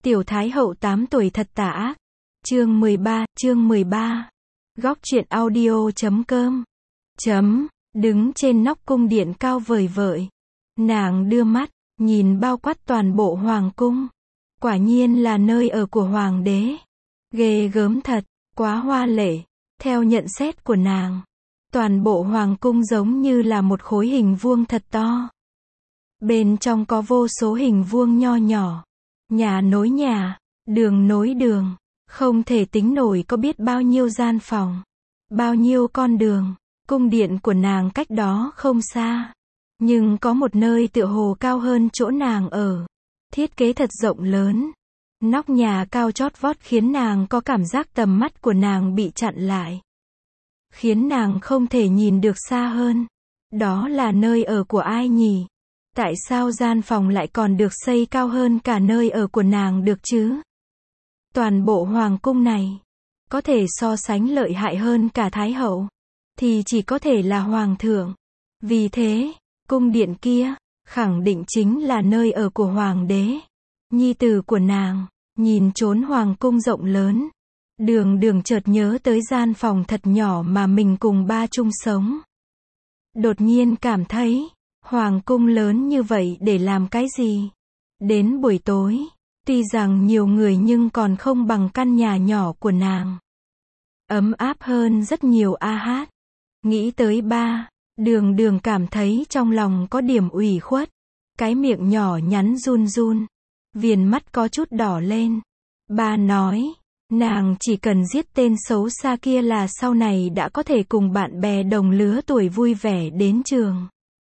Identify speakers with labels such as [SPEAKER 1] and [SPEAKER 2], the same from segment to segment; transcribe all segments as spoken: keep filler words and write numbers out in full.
[SPEAKER 1] Tiểu Thái Hậu tám tuổi thật tà ác. Chương mười ba, chương mười ba. Góc truyện audio chấm com. Chấm, đứng trên nóc cung điện cao vời vợi. Nàng đưa mắt, nhìn bao quát toàn bộ hoàng cung. Quả nhiên là nơi ở của hoàng đế. Ghê gớm thật, quá hoa lệ. Theo nhận xét của nàng, toàn bộ hoàng cung giống như là một khối hình vuông thật to. Bên trong có vô số hình vuông nho nhỏ. Nhà nối nhà, đường nối đường, không thể tính nổi có biết bao nhiêu gian phòng, bao nhiêu con đường. Cung điện của nàng cách đó không xa, nhưng có một nơi tựa hồ cao hơn chỗ nàng ở. Thiết kế thật rộng lớn, nóc nhà cao chót vót khiến nàng có cảm giác tầm mắt của nàng bị chặn lại, khiến nàng không thể nhìn được xa hơn. Đó là nơi ở của ai nhỉ? Tại sao gian phòng lại còn được xây cao hơn cả nơi ở của nàng được chứ? Toàn bộ hoàng cung này, có thể so sánh lợi hại hơn cả Thái Hậu, thì chỉ có thể là Hoàng thượng. Vì thế, cung điện kia, khẳng định chính là nơi ở của Hoàng đế. Nhi tử của nàng, nhìn trốn hoàng cung rộng lớn. Đường đường chợt nhớ tới gian phòng thật nhỏ mà mình cùng ba chung sống. Đột nhiên cảm thấy, hoàng cung lớn như vậy để làm cái gì? Đến buổi tối, tuy rằng nhiều người nhưng còn không bằng căn nhà nhỏ của nàng. Ấm áp hơn rất nhiều a hát. Nghĩ tới ba, đường đường cảm thấy trong lòng có điểm ủy khuất. Cái miệng nhỏ nhắn run run. Viền mắt có chút đỏ lên. Ba nói, nàng chỉ cần giết tên xấu xa kia là sau này đã có thể cùng bạn bè đồng lứa tuổi vui vẻ đến trường.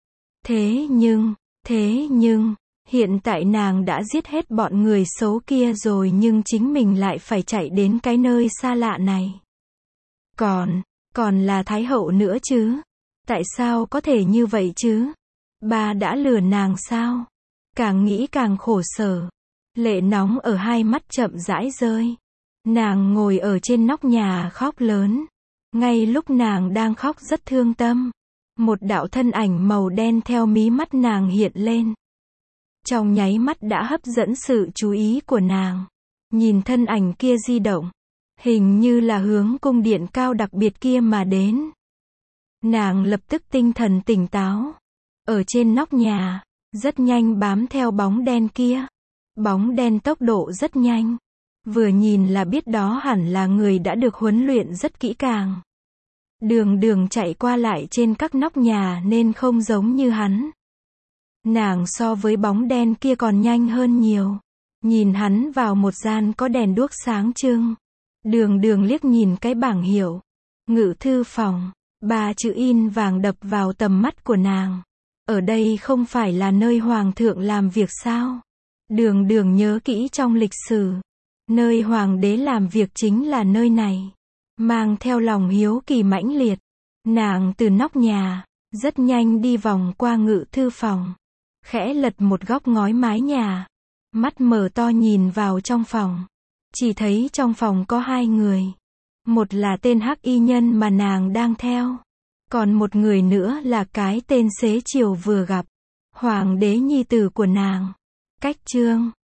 [SPEAKER 1] Thế nhưng, thế nhưng, hiện tại nàng đã giết hết bọn người xấu kia rồi nhưng chính mình lại phải chạy đến cái nơi xa lạ này. Còn, còn là Thái Hậu nữa chứ? Tại sao có thể như vậy chứ? Ba đã lừa nàng sao? Càng nghĩ càng khổ sở. Lệ nóng ở hai mắt chậm rãi rơi. Nàng ngồi ở trên nóc nhà khóc lớn. Ngay lúc nàng đang khóc rất thương tâm, một đạo thân ảnh màu đen theo mí mắt nàng hiện lên. Trong nháy mắt đã hấp dẫn sự chú ý của nàng. Nhìn thân ảnh kia di động, hình như là hướng cung điện cao đặc biệt kia mà đến. Nàng lập tức tinh thần tỉnh táo. Ở trên nóc nhà, rất nhanh bám theo bóng đen kia. Bóng đen tốc độ rất nhanh. Vừa nhìn là biết đó hẳn là người đã được huấn luyện rất kỹ càng. Đường đường chạy qua lại trên các nóc nhà nên không giống như hắn. Nàng so với bóng đen kia còn nhanh hơn nhiều. Nhìn hắn vào một gian có đèn đuốc sáng trưng. Đường đường liếc nhìn cái bảng hiệu. Ngự thư phòng. Ba chữ in vàng đập vào tầm mắt của nàng. Ở đây không phải là nơi hoàng thượng làm việc sao? Đường đường nhớ kỹ trong lịch sử. Nơi hoàng đế làm việc chính là nơi này. Mang theo lòng hiếu kỳ mãnh liệt, nàng từ nóc nhà, rất nhanh đi vòng qua ngự thư phòng. Khẽ lật một góc ngói mái nhà. Mắt mở to nhìn vào trong phòng. Chỉ thấy trong phòng có hai người. Một là tên hắc y nhân mà nàng đang theo. Còn một người nữa là cái tên xế chiều vừa gặp. Hoàng đế nhi tử của nàng. Cách chương.